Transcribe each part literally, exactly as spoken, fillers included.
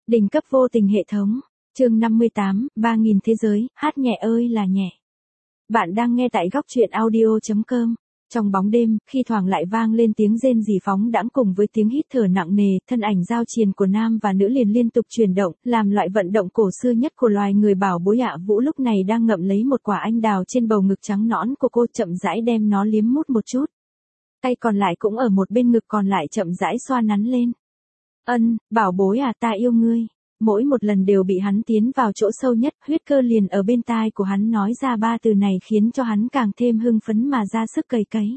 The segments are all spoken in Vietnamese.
Đỉnh cấp vô tình hệ thống. Chương năm mươi tám, ba nghìn thế giới, hát nhẹ ơi là nhẹ. Bạn đang nghe tại góc truyện audio chấm com. Trong bóng đêm, khi thoảng lại vang lên tiếng rên rỉ phóng đãng cùng với tiếng hít thở nặng nề, thân ảnh giao triền của nam và nữ liền liên tục chuyển động, làm loại vận động cổ xưa nhất của loài người. Bảo bối Hạ Vũ lúc này đang ngậm lấy một quả anh đào trên bầu ngực trắng nõn của cô, chậm rãi đem nó liếm mút một chút. Tay còn lại cũng ở một bên ngực còn lại chậm rãi xoa nắn lên. Ân, bảo bối à, ta yêu ngươi. Mỗi một lần đều bị hắn tiến vào chỗ sâu nhất, Huyết Cơ liền ở bên tai của hắn nói ra ba từ này khiến cho hắn càng thêm hưng phấn mà ra sức cầy cấy.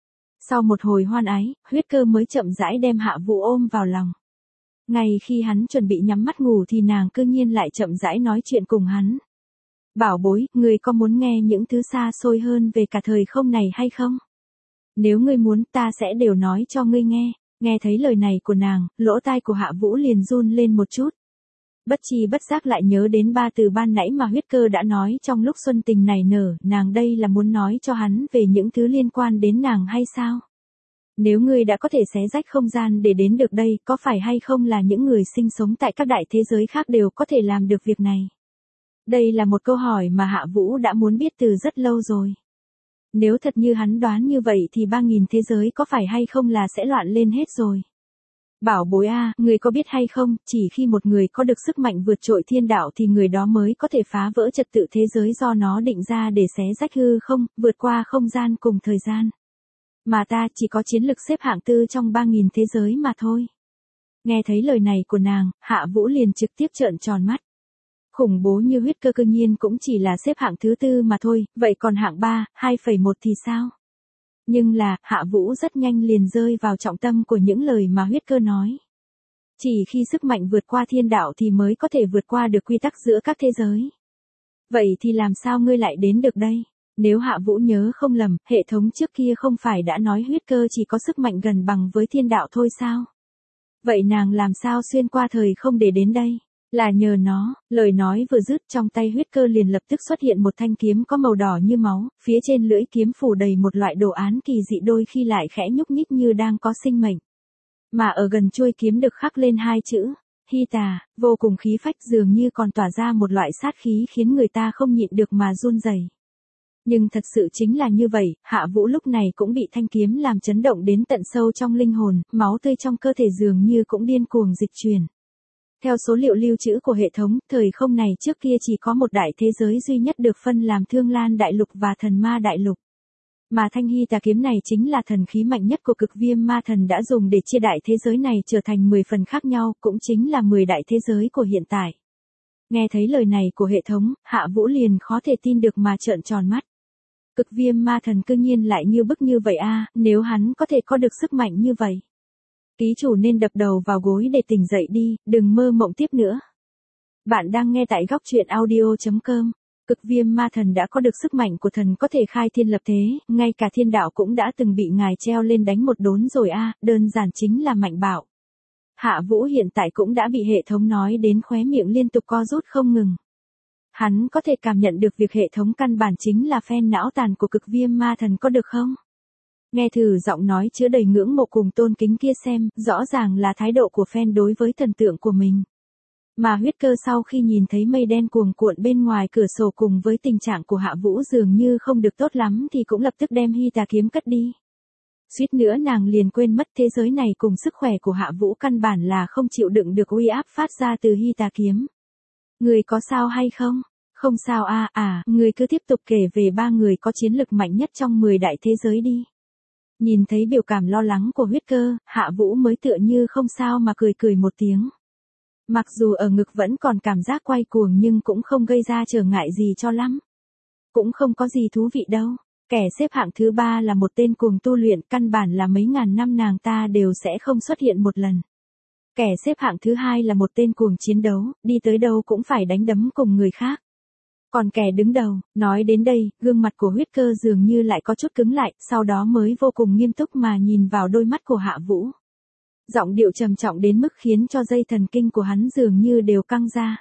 Sau một hồi hoan ái, Huyết Cơ mới chậm rãi đem Hạ Vũ ôm vào lòng. Ngay khi hắn chuẩn bị nhắm mắt ngủ thì nàng cư nhiên lại chậm rãi nói chuyện cùng hắn. Bảo bối, ngươi có muốn nghe những thứ xa xôi hơn về cả thời không này hay không? Nếu ngươi muốn, ta sẽ đều nói cho ngươi nghe. Nghe thấy lời này của nàng, lỗ tai của Hạ Vũ liền run lên một chút. Bất chi bất giác lại nhớ đến ba từ ban nãy mà Huyết Cơ đã nói trong lúc xuân tình nảy nở, nàng đây là muốn nói cho hắn về những thứ liên quan đến nàng hay sao? Nếu ngươi đã có thể xé rách không gian để đến được đây, có phải hay không là những người sinh sống tại các đại thế giới khác đều có thể làm được việc này? Đây là một câu hỏi mà Hạ Vũ đã muốn biết từ rất lâu rồi. Nếu thật như hắn đoán như vậy thì ba nghìn thế giới có phải hay không là sẽ loạn lên hết rồi. Bảo bối a, người có biết hay không, chỉ khi một người có được sức mạnh vượt trội thiên đạo thì người đó mới có thể phá vỡ trật tự thế giới do nó định ra để xé rách hư không, vượt qua không gian cùng thời gian. Mà ta chỉ có chiến lực xếp hạng tư trong ba nghìn thế giới mà thôi. Nghe thấy lời này của nàng, Hạ Vũ liền trực tiếp trợn tròn mắt. Khủng bố như Huyết Cơ cư nhiên cũng chỉ là xếp hạng thứ tư mà thôi, vậy còn hạng ba, hai phẩy một thì sao? Nhưng là, Hạ Vũ rất nhanh liền rơi vào trọng tâm của những lời mà Huyết Cơ nói. Chỉ khi sức mạnh vượt qua thiên đạo thì mới có thể vượt qua được quy tắc giữa các thế giới. Vậy thì làm sao ngươi lại đến được đây? Nếu Hạ Vũ nhớ không lầm, hệ thống trước kia không phải đã nói Huyết Cơ chỉ có sức mạnh gần bằng với thiên đạo thôi sao? Vậy nàng làm sao xuyên qua thời không để đến đây? Là nhờ nó. Lời nói vừa dứt, trong tay Huyết Cơ liền lập tức xuất hiện một thanh kiếm có màu đỏ như máu, phía trên lưỡi kiếm phủ đầy một loại đồ án kỳ dị đôi khi lại khẽ nhúc nhích như đang có sinh mệnh. Mà ở gần chuôi kiếm được khắc lên hai chữ, Hy Tà, vô cùng khí phách, dường như còn tỏa ra một loại sát khí khiến người ta không nhịn được mà run rẩy. Nhưng thật sự chính là như vậy, Hạ Vũ lúc này cũng bị thanh kiếm làm chấn động đến tận sâu trong linh hồn, máu tươi trong cơ thể dường như cũng điên cuồng dịch chuyển. Theo số liệu lưu trữ của hệ thống, thời không này trước kia chỉ có một đại thế giới duy nhất được phân làm Thương Lan Đại Lục và Thần Ma Đại Lục. Mà thanh Hy Tà kiếm này chính là thần khí mạnh nhất của Cực Viêm Ma Thần đã dùng để chia đại thế giới này trở thành mười phần khác nhau, cũng chính là mười đại thế giới của hiện tại. Nghe thấy lời này của hệ thống, Hạ Vũ liền khó thể tin được mà trợn tròn mắt. Cực Viêm Ma Thần cư nhiên lại như bức như vậy a, nếu hắn có thể có được sức mạnh như vậy. Ký chủ nên đập đầu vào gối để tỉnh dậy đi, đừng mơ mộng tiếp nữa. Bạn đang nghe tại góc truyện audio chấm com. Cực Viêm Ma Thần đã có được sức mạnh của thần có thể khai thiên lập thế, ngay cả thiên đạo cũng đã từng bị ngài treo lên đánh một đốn rồi a, à, đơn giản chính là mạnh bạo. Hạ Vũ hiện tại cũng đã bị hệ thống nói đến khóe miệng liên tục co rút không ngừng. Hắn có thể cảm nhận được việc hệ thống căn bản chính là phen não tàn của Cực Viêm Ma Thần có được không? Nghe thử giọng nói chứa đầy ngưỡng mộ cùng tôn kính kia xem, rõ ràng là thái độ của fan đối với thần tượng của mình. Mà Huyết Cơ sau khi nhìn thấy mây đen cuồn cuộn bên ngoài cửa sổ cùng với tình trạng của Hạ Vũ dường như không được tốt lắm thì cũng lập tức đem Hy Tà kiếm cất đi. Suýt nữa nàng liền quên mất thế giới này cùng sức khỏe của Hạ Vũ căn bản là không chịu đựng được uy áp phát ra từ Hy Tà kiếm. Người có sao hay không? Không sao a, à, à, người cứ tiếp tục kể về ba người có chiến lực mạnh nhất trong mười đại thế giới đi. Nhìn thấy biểu cảm lo lắng của Huyết Cơ, Hạ Vũ mới tựa như không sao mà cười cười một tiếng. Mặc dù ở ngực vẫn còn cảm giác quay cuồng nhưng cũng không gây ra trở ngại gì cho lắm. Cũng không có gì thú vị đâu. Kẻ xếp hạng thứ ba là một tên cuồng tu luyện, căn bản là mấy ngàn năm nàng ta đều sẽ không xuất hiện một lần. Kẻ xếp hạng thứ hai là một tên cuồng chiến đấu, đi tới đâu cũng phải đánh đấm cùng người khác. Còn kẻ đứng đầu, nói đến đây, gương mặt của Huyết Cơ dường như lại có chút cứng lại, sau đó mới vô cùng nghiêm túc mà nhìn vào đôi mắt của Hạ Vũ. Giọng điệu trầm trọng đến mức khiến cho dây thần kinh của hắn dường như đều căng ra.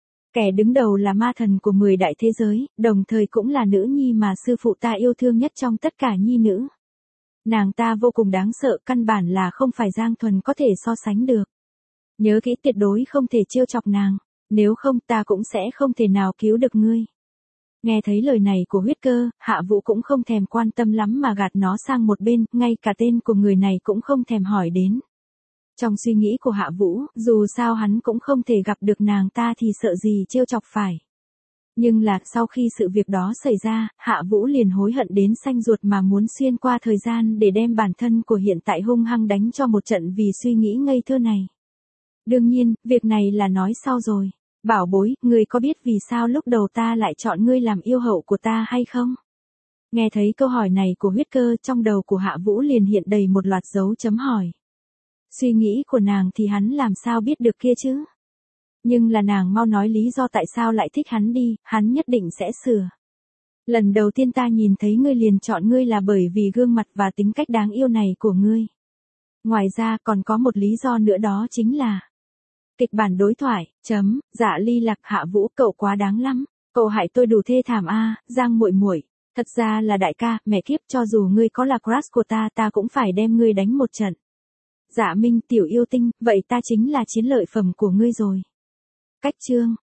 Kẻ đứng đầu là ma thần của mười đại thế giới, đồng thời cũng là nữ nhi mà sư phụ ta yêu thương nhất trong tất cả nhi nữ. Nàng ta vô cùng đáng sợ, căn bản là không phải Giang Thuần có thể so sánh được. Nhớ kỹ tuyệt đối không thể trêu chọc nàng, nếu không ta cũng sẽ không thể nào cứu được ngươi. Nghe thấy lời này của huyết cơ, Hạ Vũ cũng không thèm quan tâm lắm mà gạt nó sang một bên, ngay cả tên của người này cũng không thèm hỏi đến. Trong suy nghĩ của Hạ Vũ, dù sao hắn cũng không thể gặp được nàng ta thì sợ gì trêu chọc phải. Nhưng là, sau khi sự việc đó xảy ra, Hạ Vũ liền hối hận đến xanh ruột mà muốn xuyên qua thời gian để đem bản thân của hiện tại hung hăng đánh cho một trận vì suy nghĩ ngây thơ này. Đương nhiên, việc này là nói sau rồi. Bảo bối, ngươi có biết vì sao lúc đầu ta lại chọn ngươi làm yêu hậu của ta hay không? Nghe thấy câu hỏi này của huyết cơ, trong đầu của Hạ Vũ liền hiện đầy một loạt dấu chấm hỏi. Suy nghĩ của nàng thì hắn làm sao biết được kia chứ? Nhưng là nàng mau nói lý do tại sao lại thích hắn đi, hắn nhất định sẽ sửa. Lần đầu tiên ta nhìn thấy ngươi liền chọn ngươi là bởi vì gương mặt và tính cách đáng yêu này của ngươi. Ngoài ra còn có một lý do nữa, đó chính là kịch bản đối thoại, chấm, Dạ Ly Lạc. Hạ Vũ, cậu quá đáng lắm, cậu hại tôi đủ thê thảm a, Giang muội muội, thật ra là đại ca, mẹ kiếp, cho dù ngươi có là crush của ta, ta cũng phải đem ngươi đánh một trận. Dạ Minh, tiểu yêu tinh, vậy ta chính là chiến lợi phẩm của ngươi rồi. Cách chương